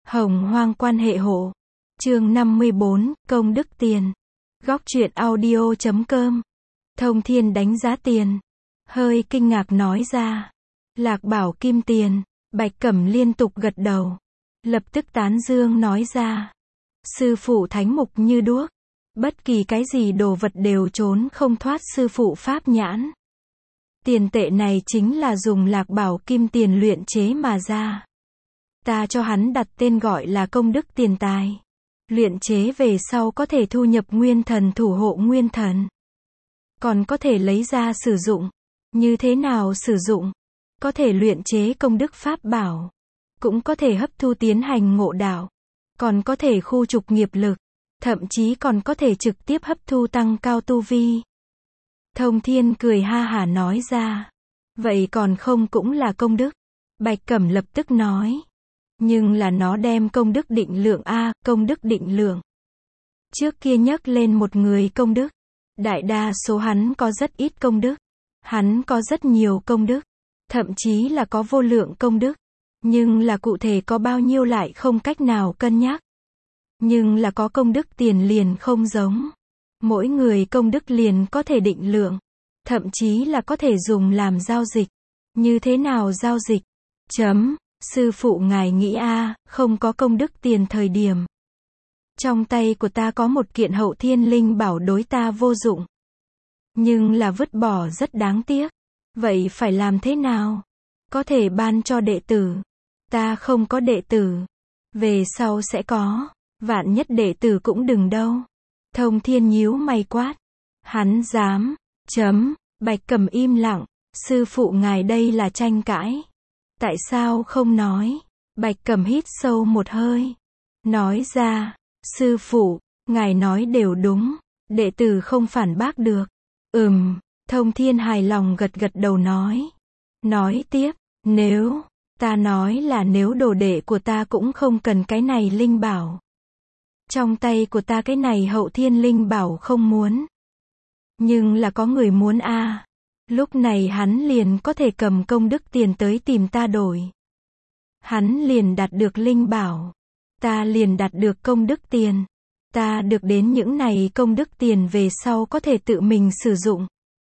Hồng Hoang quan hệ hộ. Chương 54, công đức tiền. Góc truyện audio.com. Thông Thiên đánh giá tiền. Hơi kinh ngạc nói ra. Lạc Bảo kim tiền. Bạch Cẩm liên tục gật đầu. Lập tức tán dương nói ra. Sư phụ thánh mục như đuốc. Bất kỳ cái gì đồ vật đều trốn không thoát sư phụ pháp nhãn. Tiền tệ này chính là dùng Lạc Bảo kim tiền luyện chế mà ra. Ta cho hắn đặt tên gọi là công đức tiền tài. Luyện chế về sau có thể thu nhập nguyên thần thủ hộ nguyên thần. Còn có thể lấy ra sử dụng. Như thế nào sử dụng? Có thể luyện chế công đức pháp bảo. Cũng có thể hấp thu tiến hành ngộ đạo. Còn có thể khu trục nghiệp lực. Thậm chí còn có thể trực tiếp hấp thu tăng cao tu vi. Thông Thiên cười ha hả nói ra. Vậy còn không cũng là công đức? Bạch Cẩm lập tức nói. Nhưng là nó đem công đức định lượng a, công đức định lượng. Trước kia nhắc lên một người công đức. Đại đa số hắn có rất ít công đức. Hắn có rất nhiều công đức. Thậm chí là có vô lượng công đức. Nhưng là cụ thể có bao nhiêu lại không cách nào cân nhắc. Nhưng là có công đức tiền liền không giống. Mỗi người công đức liền có thể định lượng. Thậm chí là có thể dùng làm giao dịch. Như thế nào giao dịch? Sư phụ ngài nghĩ không có công đức tiền thời điểm. Trong tay của ta có một kiện hậu thiên linh bảo đối ta vô dụng. Nhưng là vứt bỏ rất đáng tiếc. Vậy phải làm thế nào? Có thể ban cho đệ tử. Ta không có đệ tử. Về sau sẽ có. Vạn nhất đệ tử cũng đừng đâu. Thông Thiên nhíu mày quát. Hắn dám. Bạch Cẩm im lặng. Sư phụ ngài đây là tranh cãi. Tại sao không nói? Bạch Cẩm hít sâu một hơi. Nói ra. Sư phụ, ngài nói đều đúng. Đệ tử không phản bác được. Thông Thiên hài lòng gật gật đầu nói. Nói tiếp. Nếu. Ta nói là nếu đồ đệ của ta cũng không cần cái này linh bảo. Trong tay của ta cái này hậu thiên linh bảo không muốn. Nhưng là có người muốn lúc này hắn liền có thể cầm công đức tiền tới tìm ta đổi. Hắn liền đạt được linh bảo. Ta liền đạt được công đức tiền. Ta được đến những này công đức tiền về sau có thể tự mình sử dụng.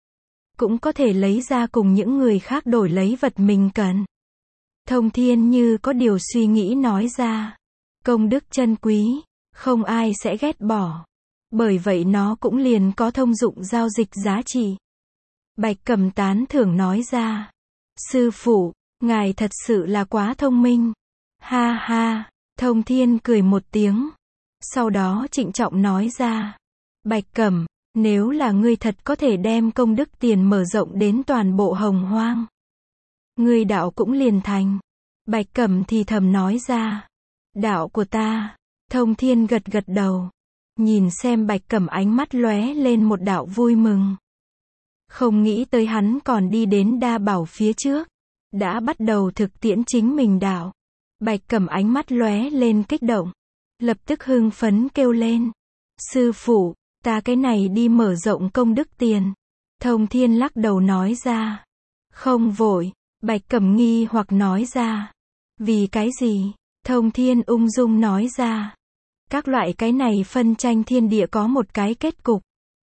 Cũng có thể lấy ra cùng những người khác đổi lấy vật mình cần. Thông Thiên như có điều suy nghĩ nói ra. Công đức chân quý. Không ai sẽ ghét bỏ. Bởi vậy nó cũng liền có thông dụng giao dịch giá trị. Bạch Cẩm tán thưởng nói ra. Sư phụ, ngài thật sự là quá thông minh. Ha ha, Thông Thiên cười một tiếng. Sau đó trịnh trọng nói ra. Bạch Cẩm, nếu là ngươi thật có thể đem công đức tiền mở rộng đến toàn bộ Hồng Hoang. Ngươi đạo cũng liền thành. Bạch Cẩm thì thầm nói ra. Đạo của ta. Thông Thiên gật gật đầu. Nhìn xem Bạch Cẩm ánh mắt lóe lên một đạo vui mừng. Không nghĩ tới hắn còn đi đến đa bảo phía trước. Đã bắt đầu thực tiễn chính mình đạo. Bạch Cẩm ánh mắt lóe lên kích động. Lập tức hưng phấn kêu lên. Sư phụ, ta cái này đi mở rộng công đức tiền. Thông Thiên lắc đầu nói ra. Không vội. Bạch Cẩm nghi hoặc nói ra. Vì cái gì? Thông Thiên ung dung nói ra. Các loại cái này phân tranh thiên địa có một cái kết cục.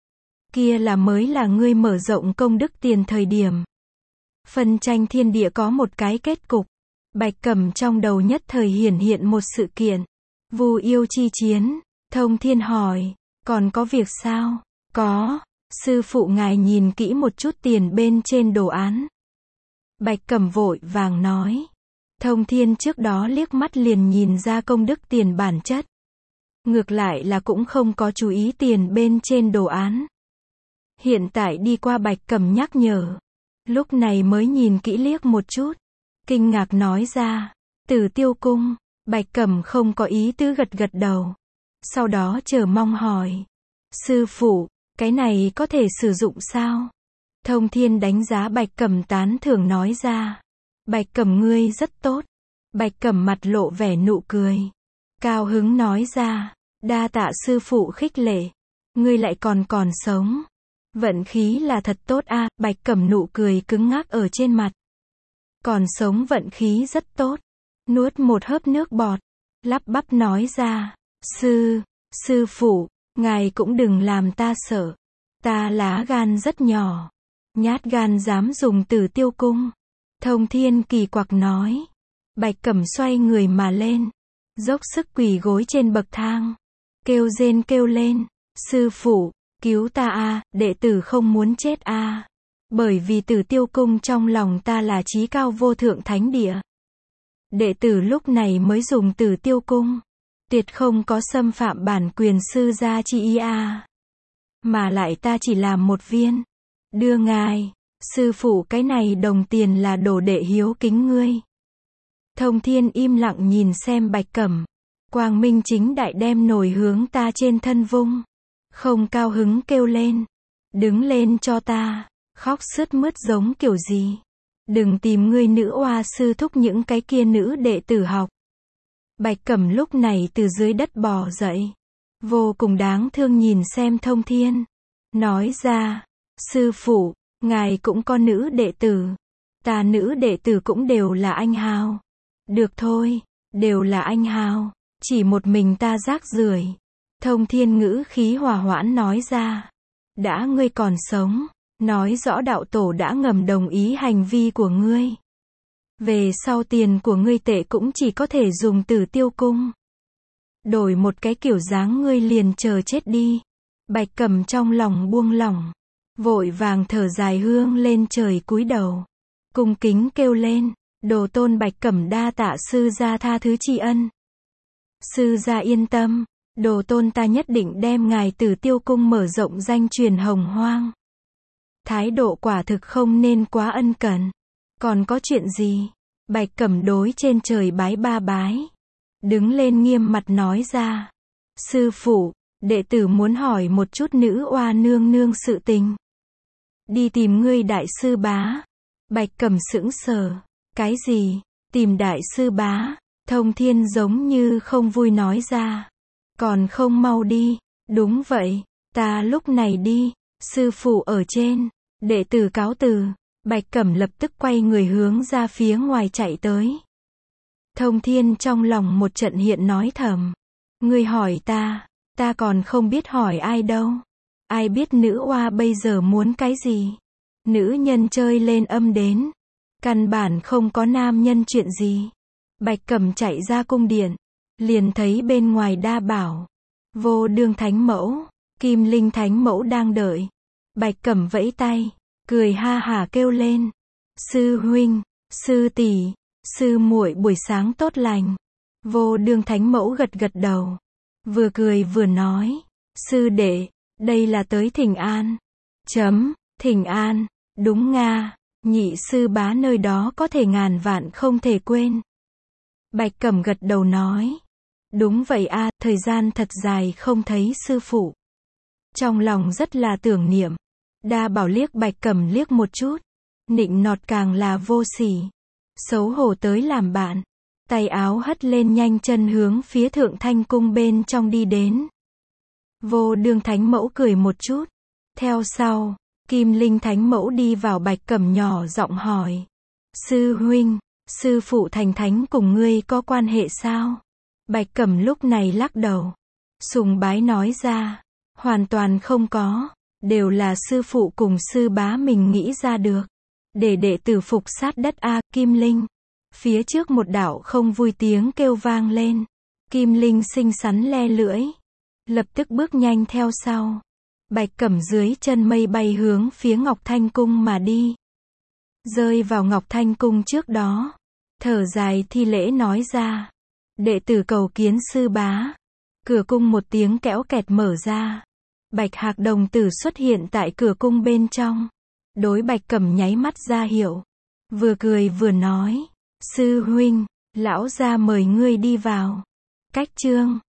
Kia là mới là ngươi mở rộng công đức tiền thời điểm. Phân tranh thiên địa có một cái kết cục. Bạch Cẩm trong đầu nhất thời hiển hiện một sự kiện. Vu yêu chi chiến. Thông Thiên hỏi. Còn có việc sao? Có. Sư phụ ngài nhìn kỹ một chút tiền bên trên đồ án. Bạch Cẩm vội vàng nói. Thông Thiên trước đó liếc mắt liền nhìn ra công đức tiền bản chất. Ngược lại là cũng không có chú ý tiền bên trên đồ án. Hiện tại đi qua Bạch Cẩm nhắc nhở. Lúc này mới nhìn kỹ liếc một chút. Kinh ngạc nói ra. Tử Tiêu Cung. Bạch Cẩm không có ý tứ gật gật đầu. Sau đó chờ mong hỏi. Sư phụ, cái này có thể sử dụng sao? Thông Thiên đánh giá Bạch Cẩm tán thưởng nói ra. Bạch Cẩm ngươi rất tốt. Bạch Cẩm mặt lộ vẻ nụ cười. Cao hứng nói ra. Đa tạ sư phụ khích lệ. Ngươi lại còn sống. Vận khí là thật tốt Bạch Cẩm nụ cười cứng ngắc ở trên mặt. Còn sống vận khí rất tốt. Nuốt một hớp nước bọt. lắp bắp nói ra, sư phụ, ngài cũng đừng làm ta sợ. Ta lá gan rất nhỏ, nhát gan dám dùng Tử Tiêu Cung. Thông Thiên kỳ quặc nói. Bạch Cẩm xoay người mà lên, dốc sức quỳ gối trên bậc thang, kêu rên kêu lên, sư phụ, cứu ta a, đệ tử không muốn chết a. Bởi vì Tử Tiêu Cung trong lòng ta là chí cao vô thượng thánh địa. Đệ tử lúc này mới dùng Tử Tiêu Cung, tuyệt không có xâm phạm bản quyền sư gia chi ý a. Mà lại ta chỉ làm một viên, đưa ngài, sư phụ cái này đồng tiền là đồ đệ hiếu kính ngươi. Thông Thiên im lặng nhìn xem Bạch Cẩm, quang minh chính đại đem nồi hướng ta trên thân vung, không cao hứng kêu lên, đứng lên cho ta, khóc sướt mướt giống kiểu gì, đừng tìm ngươi nữ oa sư thúc những cái kia nữ đệ tử học. Bạch Cẩm lúc này từ dưới đất bò dậy, vô cùng đáng thương nhìn xem Thông Thiên, nói ra, sư phụ, ngài cũng có nữ đệ tử, ta nữ đệ tử cũng đều là anh hào. Được thôi, đều là anh hào, chỉ một mình ta rác rưởi. Thông Thiên ngữ khí hòa hoãn nói ra, đã ngươi còn sống, nói rõ đạo tổ đã ngầm đồng ý hành vi của ngươi. Về sau tiền của ngươi tệ cũng chỉ có thể dùng Tử Tiêu Cung. Đổi một cái kiểu dáng ngươi liền chờ chết đi. Bạch Cẩm trong lòng buông lỏng, vội vàng thở dài hương lên trời cúi đầu, cung kính kêu lên, đồ tôn Bạch Cẩm đa tạ sư gia tha thứ tri ân. Sư gia yên tâm, đồ tôn ta nhất định đem ngài Tử Tiêu Cung mở rộng danh truyền hồng hoang. Thái độ quả thực không nên quá ân cần. Còn có chuyện gì? Bạch Cẩm đối trên trời bái ba bái, đứng lên nghiêm mặt nói ra, sư phụ, đệ tử muốn hỏi một chút nữ oa nương nương sự tình. Đi tìm ngươi đại sư bá. Bạch Cẩm sững sờ, cái gì? Tìm đại sư bá? Thông Thiên giống như không vui nói ra, còn không mau đi. Đúng vậy, ta lúc này đi, sư phụ ở trên, đệ tử cáo từ. Bạch Cẩm lập tức quay người hướng ra phía ngoài chạy tới. Thông Thiên trong lòng một trận hiện nói thầm, ngươi hỏi ta còn không biết hỏi ai đâu. Ai biết nữ oa bây giờ muốn cái gì? Nữ nhân chơi lên âm đến, căn bản không có nam nhân chuyện gì. Bạch Cẩm chạy ra cung điện, liền thấy bên ngoài đa bảo, Vô Đương Thánh Mẫu, Kim Linh Thánh Mẫu đang đợi. Bạch Cẩm vẫy tay, cười ha hả kêu lên, sư huynh, sư tỷ, sư muội buổi sáng tốt lành. Vô Đương Thánh Mẫu gật gật đầu, vừa cười vừa nói, sư đệ, đây là tới thỉnh an. Thỉnh an, đúng nga, nhị sư bá nơi đó có thể ngàn vạn không thể quên. Bạch Cẩm gật đầu nói, đúng vậy a, thời gian thật dài không thấy sư phụ. Trong lòng rất là tưởng niệm. Đa bảo liếc Bạch Cẩm liếc một chút, nịnh nọt càng là vô sỉ, xấu hổ tới làm bạn, tay áo hất lên nhanh chân hướng phía Thượng Thanh Cung bên trong đi đến. Vô Đương Thánh Mẫu cười một chút, theo sau, Kim Linh Thánh Mẫu đi vào. Bạch Cẩm nhỏ giọng hỏi, sư huynh, sư phụ thành thánh cùng ngươi có quan hệ sao? Bạch Cẩm lúc này lắc đầu, sùng bái nói ra, hoàn toàn không có, đều là sư phụ cùng sư bá mình nghĩ ra được, để đệ tử phục sát đất a. Kim Linh. Phía trước một đạo không vui tiếng kêu vang lên, Kim Linh xinh xắn le lưỡi, lập tức bước nhanh theo sau. Bạch Cẩm dưới chân mây bay hướng phía Ngọc Thanh Cung mà đi. Rơi vào Ngọc Thanh Cung trước đó, thở dài thi lễ nói ra, đệ tử cầu kiến sư bá. Cửa cung một tiếng kẽo kẹt mở ra, Bạch Hạc đồng tử xuất hiện tại cửa cung bên trong, đối Bạch Cẩm nháy mắt ra hiệu, vừa cười vừa nói, sư huynh, lão gia mời ngươi đi vào. Cách chương